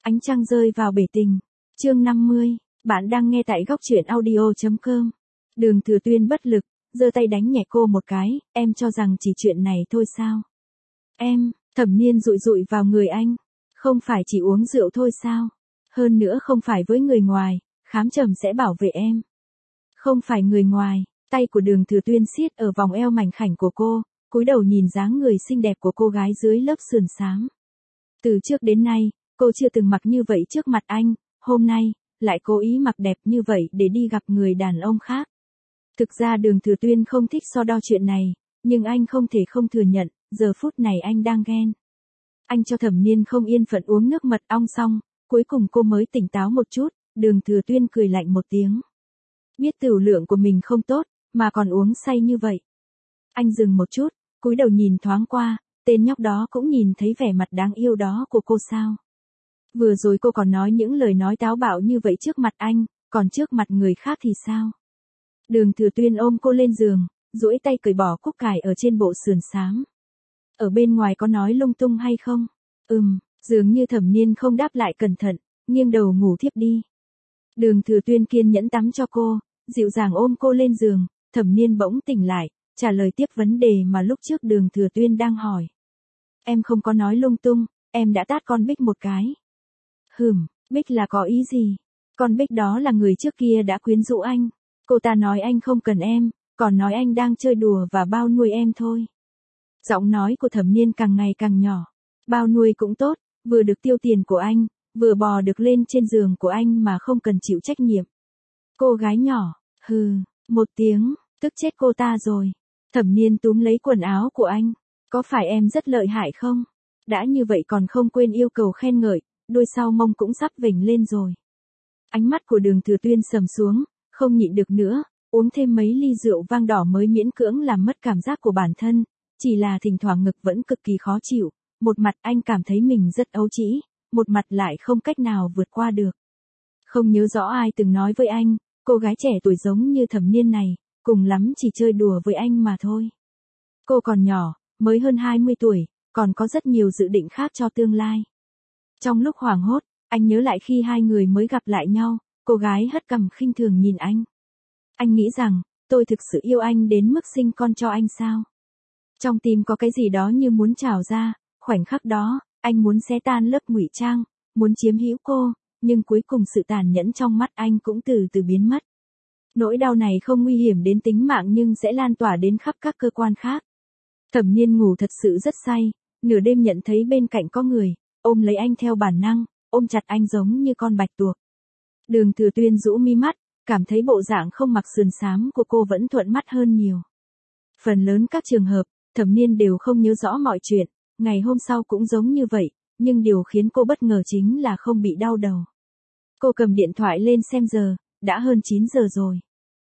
Ánh trăng rơi vào bể tình. Chương 50, bạn đang nghe tại góc truyện audio.com. Đường Thừa Tuyên bất lực, giơ tay đánh nhẹ cô một cái, em cho rằng chỉ chuyện này thôi sao? Em, Thẩm Niên dụi dụi vào người anh. Không phải chỉ uống rượu thôi sao? Hơn nữa không phải với người ngoài, khám trầm sẽ bảo vệ em. Không phải người ngoài, tay của Đường Thừa Tuyên siết ở vòng eo mảnh khảnh của cô, cúi đầu nhìn dáng người xinh đẹp của cô gái dưới lớp sườn xám. Từ trước đến nay, cô chưa từng mặc như vậy trước mặt anh, hôm nay, lại cố ý mặc đẹp như vậy để đi gặp người đàn ông khác. Thực ra Đường Thừa Tuyên không thích so đo chuyện này, nhưng anh không thể không thừa nhận, giờ phút này anh đang ghen. Anh cho Thẩm Niên không yên phận uống nước mật ong xong, cuối cùng cô mới tỉnh táo một chút, Đường Thừa Tuyên cười lạnh một tiếng. Biết tửu lượng của mình không tốt, mà còn uống say như vậy. Anh dừng một chút, cúi đầu nhìn thoáng qua, tên nhóc đó cũng nhìn thấy vẻ mặt đáng yêu đó của cô sao. Vừa rồi cô còn nói những lời nói táo bạo như vậy trước mặt anh, còn trước mặt người khác thì sao? Đường Thừa Tuyên ôm cô lên giường, duỗi tay cởi bỏ cúc cải ở trên bộ sườn xám. Ở bên ngoài có nói lung tung hay không? Dường như Thẩm Niên không đáp lại cẩn thận, nghiêng đầu ngủ thiếp đi. Đường Thừa Tuyên kiên nhẫn tắm cho cô, dịu dàng ôm cô lên giường, Thẩm Niên bỗng tỉnh lại, trả lời tiếp vấn đề mà lúc trước Đường Thừa Tuyên đang hỏi. Em không có nói lung tung, em đã tát con Bích một cái. Bích là có ý gì? Con Bích đó là người trước kia đã quyến rũ anh. Cô ta nói anh không cần em, còn nói anh đang chơi đùa và bao nuôi em thôi. Giọng nói của Thẩm Niên càng ngày càng nhỏ. Bao nuôi cũng tốt, vừa được tiêu tiền của anh, vừa bò được lên trên giường của anh mà không cần chịu trách nhiệm. Cô gái nhỏ, một tiếng, tức chết cô ta rồi. Thẩm Niên túm lấy quần áo của anh. Có phải em rất lợi hại không? Đã như vậy còn không quên yêu cầu khen ngợi, đôi sau mông cũng sắp vểnh lên rồi. Ánh mắt của Đường Thừa Tuyên sầm xuống, không nhịn được nữa, uống thêm mấy ly rượu vang đỏ mới miễn cưỡng làm mất cảm giác của bản thân, chỉ là thỉnh thoảng ngực vẫn cực kỳ khó chịu, một mặt anh cảm thấy mình rất ấu trĩ, một mặt lại không cách nào vượt qua được. Không nhớ rõ ai từng nói với anh, cô gái trẻ tuổi giống như Thẩm Niên này, cùng lắm chỉ chơi đùa với anh mà thôi. Cô còn nhỏ, mới hơn 20 tuổi, còn có rất nhiều dự định khác cho tương lai. Trong lúc hoảng hốt, anh nhớ lại khi hai người mới gặp lại nhau, cô gái hất cằm khinh thường nhìn anh. Anh nghĩ rằng, tôi thực sự yêu anh đến mức sinh con cho anh sao? Trong tim có cái gì đó như muốn trào ra, khoảnh khắc đó, anh muốn xé tan lớp ngụy trang, muốn chiếm hữu cô, nhưng cuối cùng sự tàn nhẫn trong mắt anh cũng từ từ biến mất. Nỗi đau này không nguy hiểm đến tính mạng nhưng sẽ lan tỏa đến khắp các cơ quan khác. Thẩm Niên ngủ thật sự rất say, nửa đêm nhận thấy bên cạnh có người, ôm lấy anh theo bản năng, ôm chặt anh giống như con bạch tuộc. Đường Thừa Tuyên rũ mi mắt, cảm thấy bộ dạng không mặc sườn xám của cô vẫn thuận mắt hơn nhiều. Phần lớn các trường hợp, Thẩm Niên đều không nhớ rõ mọi chuyện, ngày hôm sau cũng giống như vậy, nhưng điều khiến cô bất ngờ chính là không bị đau đầu. Cô cầm điện thoại lên xem giờ, đã hơn 9 giờ rồi.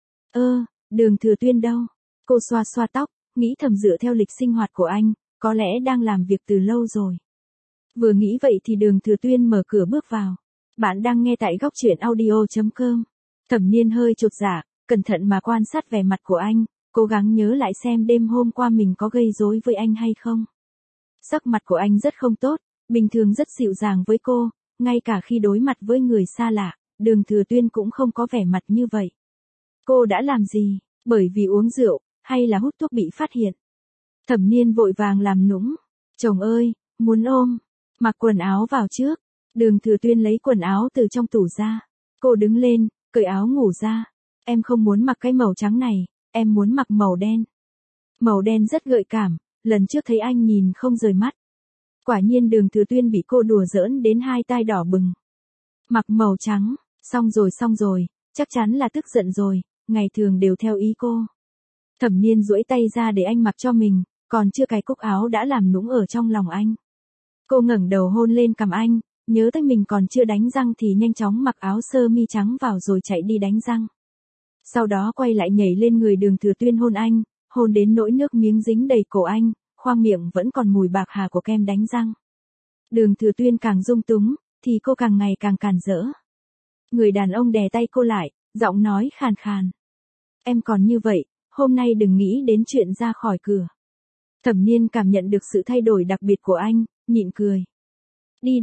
Đường Thừa Tuyên đâu? Cô xoa xoa tóc, nghĩ thầm dựa theo lịch sinh hoạt của anh, có lẽ đang làm việc từ lâu rồi. Vừa nghĩ vậy thì Đường Thừa Tuyên mở cửa bước vào. Bạn đang nghe tại góc truyện audio.com. Thẩm Niên hơi chột dạ, cẩn thận mà quan sát vẻ mặt của anh, cố gắng nhớ lại xem đêm hôm qua mình có gây rối với anh hay không. Sắc mặt của anh rất không tốt, bình thường rất dịu dàng với cô, ngay cả khi đối mặt với người xa lạ, Đường Thừa Tuyên cũng không có vẻ mặt như vậy. Cô đã làm gì? Bởi vì uống rượu, hay là hút thuốc bị phát hiện? Thẩm Niên vội vàng làm nũng. Chồng ơi, muốn ôm. Mặc quần áo vào trước. Đường Thừa Tuyên lấy quần áo từ trong tủ ra. Cô đứng lên, cởi áo ngủ ra. Em không muốn mặc cái màu trắng này, em muốn mặc màu đen. Màu đen rất gợi cảm, lần trước thấy anh nhìn không rời mắt. Quả nhiên Đường Thừa Tuyên bị cô đùa giỡn đến hai tai đỏ bừng. Mặc màu trắng, xong rồi, chắc chắn là tức giận rồi, ngày thường đều theo ý cô. Thẩm Niên duỗi tay ra để anh mặc cho mình, còn chưa cài cúc áo đã làm nũng ở trong lòng anh. Cô ngẩng đầu hôn lên cằm anh, nhớ tới mình còn chưa đánh răng thì nhanh chóng mặc áo sơ mi trắng vào rồi chạy đi đánh răng. Sau đó quay lại nhảy lên người Đường Thừa Tuyên hôn anh, hôn đến nỗi nước miếng dính đầy cổ anh, khoang miệng vẫn còn mùi bạc hà của kem đánh răng. Đường Thừa Tuyên càng dung túng, thì cô càng ngày càng càn rỡ. Người đàn ông đè tay cô lại, giọng nói khàn khàn. Em còn như vậy, hôm nay đừng nghĩ đến chuyện ra khỏi cửa. Thẩm Niên cảm nhận được sự thay đổi đặc biệt của anh, nhịn cười. Đi đâu?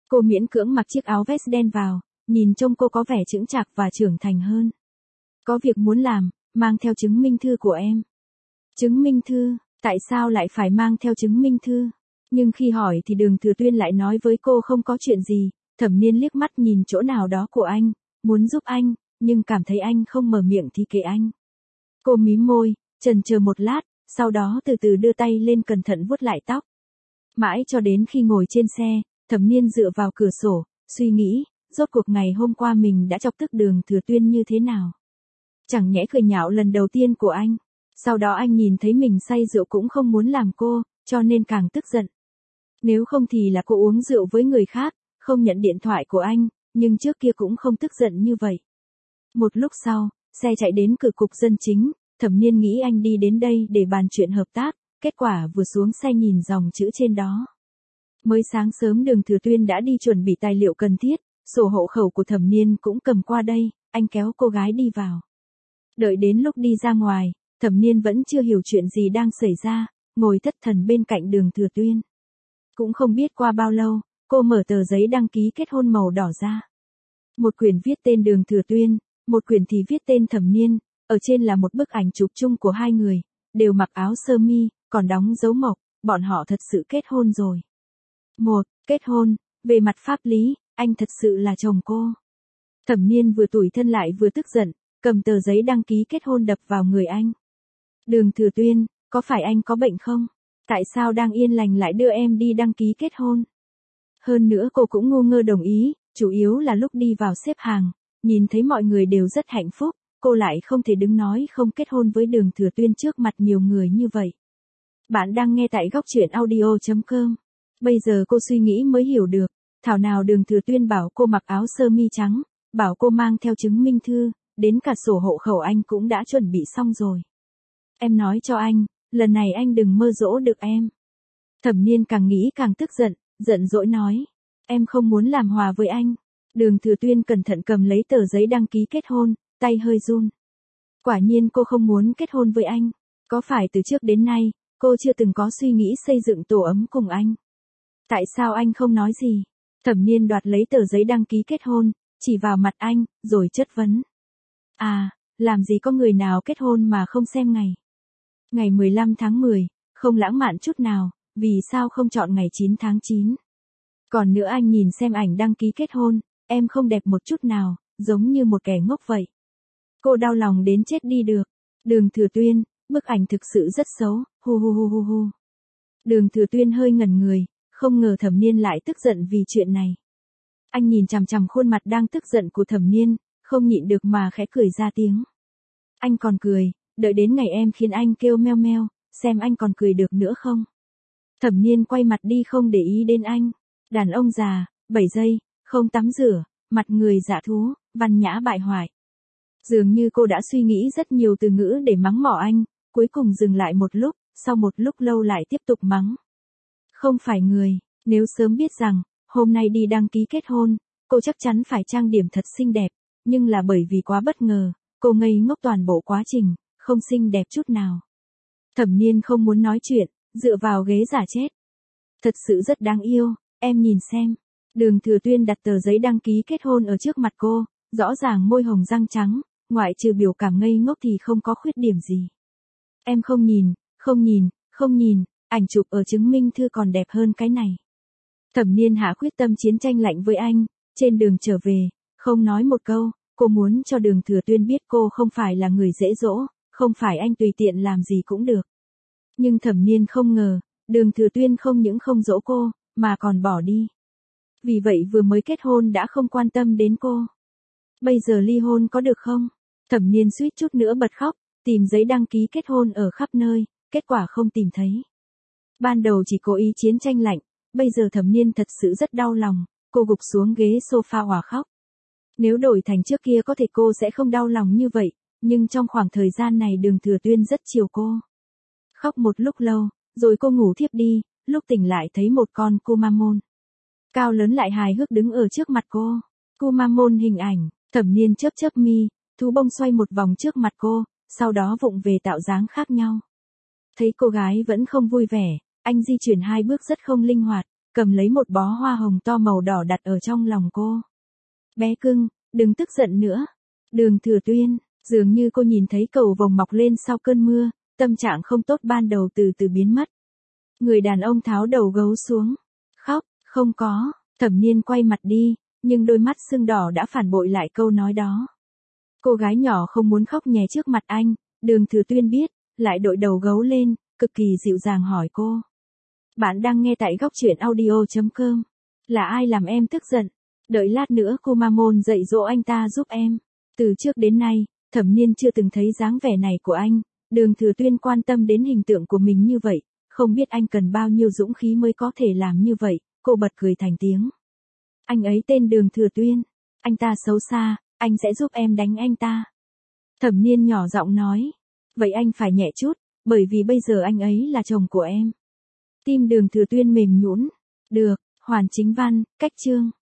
Cô miễn cưỡng mặc chiếc áo vest đen vào, nhìn trông cô có vẻ chững chạc và trưởng thành hơn. Có việc muốn làm, mang theo chứng minh thư của em. Chứng minh thư, tại sao lại phải mang theo chứng minh thư? Nhưng khi hỏi thì Đường Thừa Tuyên lại nói với cô không có chuyện gì. Thẩm Niên liếc mắt nhìn chỗ nào đó của anh, muốn giúp anh, nhưng cảm thấy anh không mở miệng thì kệ anh. Cô mím môi, chần chờ một lát, sau đó từ từ đưa tay lên cẩn thận vuốt lại tóc. Mãi cho đến khi ngồi trên xe, Thẩm Niên dựa vào cửa sổ, suy nghĩ, rốt cuộc ngày hôm qua mình đã chọc tức Đường Thừa Tuyên như thế nào. Chẳng nhẽ cười nhạo lần đầu tiên của anh. Sau đó anh nhìn thấy mình say rượu cũng không muốn làm cô, cho nên càng tức giận. Nếu không thì là cô uống rượu với người khác, không nhận điện thoại của anh, nhưng trước kia cũng không tức giận như vậy. Một lúc sau, xe chạy đến cửa cục dân chính, Thẩm Niên nghĩ anh đi đến đây để bàn chuyện hợp tác, kết quả vừa xuống xe nhìn dòng chữ trên đó. Mới sáng sớm Đường Thừa Tuyên đã đi chuẩn bị tài liệu cần thiết, sổ hộ khẩu của Thẩm Niên cũng cầm qua đây, anh kéo cô gái đi vào. Đợi đến lúc đi ra ngoài, Thẩm Niên vẫn chưa hiểu chuyện gì đang xảy ra, ngồi thất thần bên cạnh Đường Thừa Tuyên. Cũng không biết qua bao lâu, cô mở tờ giấy đăng ký kết hôn màu đỏ ra. Một quyển viết tên Đường Thừa Tuyên, một quyển thì viết tên Thẩm Niên, ở trên là một bức ảnh chụp chung của hai người, đều mặc áo sơ mi, còn đóng dấu mộc, bọn họ thật sự kết hôn rồi. Kết hôn, về mặt pháp lý, anh thật sự là chồng cô. Thẩm Niên vừa tủi thân lại vừa tức giận, cầm tờ giấy đăng ký kết hôn đập vào người anh. Đường Thừa Tuyên, có phải anh có bệnh không? Tại sao đang yên lành lại đưa em đi đăng ký kết hôn? Hơn nữa cô cũng ngu ngơ đồng ý, chủ yếu là lúc đi vào xếp hàng, nhìn thấy mọi người đều rất hạnh phúc, cô lại không thể đứng nói không kết hôn với Đường Thừa Tuyên trước mặt nhiều người như vậy. Bạn đang nghe tại góc truyện audio.com. Bây giờ cô suy nghĩ mới hiểu được, thảo nào Đường Thừa Tuyên bảo cô mặc áo sơ mi trắng, bảo cô mang theo chứng minh thư, đến cả sổ hộ khẩu anh cũng đã chuẩn bị xong rồi. Em nói cho anh, lần này anh đừng mơ dỗ được em. Thẩm Niên càng nghĩ càng tức giận, giận dỗi nói. Em không muốn làm hòa với anh. Đường Thừa Tuyên cẩn thận cầm lấy tờ giấy đăng ký kết hôn, tay hơi run. Quả nhiên cô không muốn kết hôn với anh. Có phải từ trước đến nay, cô chưa từng có suy nghĩ xây dựng tổ ấm cùng anh? Tại sao anh không nói gì? Thẩm Niên đoạt lấy tờ giấy đăng ký kết hôn, chỉ vào mặt anh, rồi chất vấn. À, làm gì có người nào kết hôn mà không xem ngày. Ngày 15 tháng 10, không lãng mạn chút nào, vì sao không chọn ngày 9 tháng 9? Còn nữa anh nhìn xem ảnh đăng ký kết hôn, em không đẹp một chút nào, giống như một kẻ ngốc vậy. Cô đau lòng đến chết đi được. Đường Thừa Tuyên, bức ảnh thực sự rất xấu, hu hu hu hu hu. Đường Thừa Tuyên hơi ngẩn người, không ngờ Thẩm Niên lại tức giận vì chuyện này. Anh nhìn chằm chằm khuôn mặt đang tức giận của Thẩm Niên, không nhịn được mà khẽ cười ra tiếng. Anh còn cười, đợi đến ngày em khiến anh kêu meo meo, xem anh còn cười được nữa không. Thẩm Niên quay mặt đi không để ý đến anh. Đàn ông già, 7 giây, không tắm rửa, mặt người dạ thú, văn nhã bại hoại. Dường như cô đã suy nghĩ rất nhiều từ ngữ để mắng mỏ anh, cuối cùng dừng lại một lúc, sau một lúc lâu lại tiếp tục mắng. Không phải người, nếu sớm biết rằng, hôm nay đi đăng ký kết hôn, cô chắc chắn phải trang điểm thật xinh đẹp, nhưng là bởi vì quá bất ngờ, cô ngây ngốc toàn bộ quá trình, không xinh đẹp chút nào. Thẩm Niên không muốn nói chuyện, dựa vào ghế giả chết. Thật sự rất đáng yêu, em nhìn xem. Đường Thừa Tuyên đặt tờ giấy đăng ký kết hôn ở trước mặt cô, rõ ràng môi hồng răng trắng, ngoại trừ biểu cảm ngây ngốc thì không có khuyết điểm gì. Em không nhìn, không nhìn, ảnh chụp ở chứng minh thư còn đẹp hơn cái này. Thẩm Niên hạ quyết tâm chiến tranh lạnh với anh, trên đường trở về, không nói một câu, cô muốn cho Đường Thừa Tuyên biết cô không phải là người dễ dỗ, không phải anh tùy tiện làm gì cũng được. Nhưng Thẩm Niên không ngờ, Đường Thừa Tuyên không những không dỗ cô, mà còn bỏ đi. Vì vậy vừa mới kết hôn đã không quan tâm đến cô. Bây giờ ly hôn có được không? Thẩm Niên suýt chút nữa bật khóc, tìm giấy đăng ký kết hôn ở khắp nơi, kết quả không tìm thấy. Ban đầu chỉ cố ý chiến tranh lạnh, bây giờ Thẩm Niên thật sự rất đau lòng, cô gục xuống ghế sofa òa khóc. Nếu đổi thành trước kia có thể cô sẽ không đau lòng như vậy, nhưng trong khoảng thời gian này Đường Thừa Tuyên rất chiều cô. Khóc một lúc lâu, rồi cô ngủ thiếp đi, lúc tỉnh lại thấy một con Kumamon. Cao lớn lại hài hước đứng ở trước mặt cô. Kumamon hình ảnh, Thẩm Niên chớp chớp mi, thú bông xoay một vòng trước mặt cô, sau đó vụng về tạo dáng khác nhau. Thấy cô gái vẫn không vui vẻ, anh di chuyển 2 bước rất không linh hoạt, cầm lấy một bó hoa hồng to màu đỏ đặt ở trong lòng cô. Bé cưng, đừng tức giận nữa. Đường Thừa Tuyên, dường như cô nhìn thấy cầu vồng mọc lên sau cơn mưa, tâm trạng không tốt ban đầu từ từ biến mất. Người đàn ông tháo đầu gấu xuống. Khóc, không có. Thẩm Niên quay mặt đi, nhưng đôi mắt sưng đỏ đã phản bội lại câu nói đó. Cô gái nhỏ không muốn khóc nhè trước mặt anh, Đường Thừa Tuyên biết, lại đội đầu gấu lên, cực kỳ dịu dàng hỏi cô. Bạn đang nghe tại góc truyện audio.com. Là ai làm em tức giận? Đợi lát nữa cô ma môn dạy dỗ anh ta giúp em. Từ trước đến nay, Thẩm Niên chưa từng thấy dáng vẻ này của anh. Đường Thừa Tuyên quan tâm đến hình tượng của mình như vậy, không biết anh cần bao nhiêu dũng khí mới có thể làm như vậy. Cô bật cười thành tiếng. Anh ấy tên Đường Thừa Tuyên. Anh ta xấu xa, anh sẽ giúp em đánh anh ta. Thẩm Niên nhỏ giọng nói. Vậy anh phải nhẹ chút, bởi vì bây giờ anh ấy là chồng của em. Tim Đường Thừa Tuyên mềm nhũn. Được, hoàn chính văn, cách chương.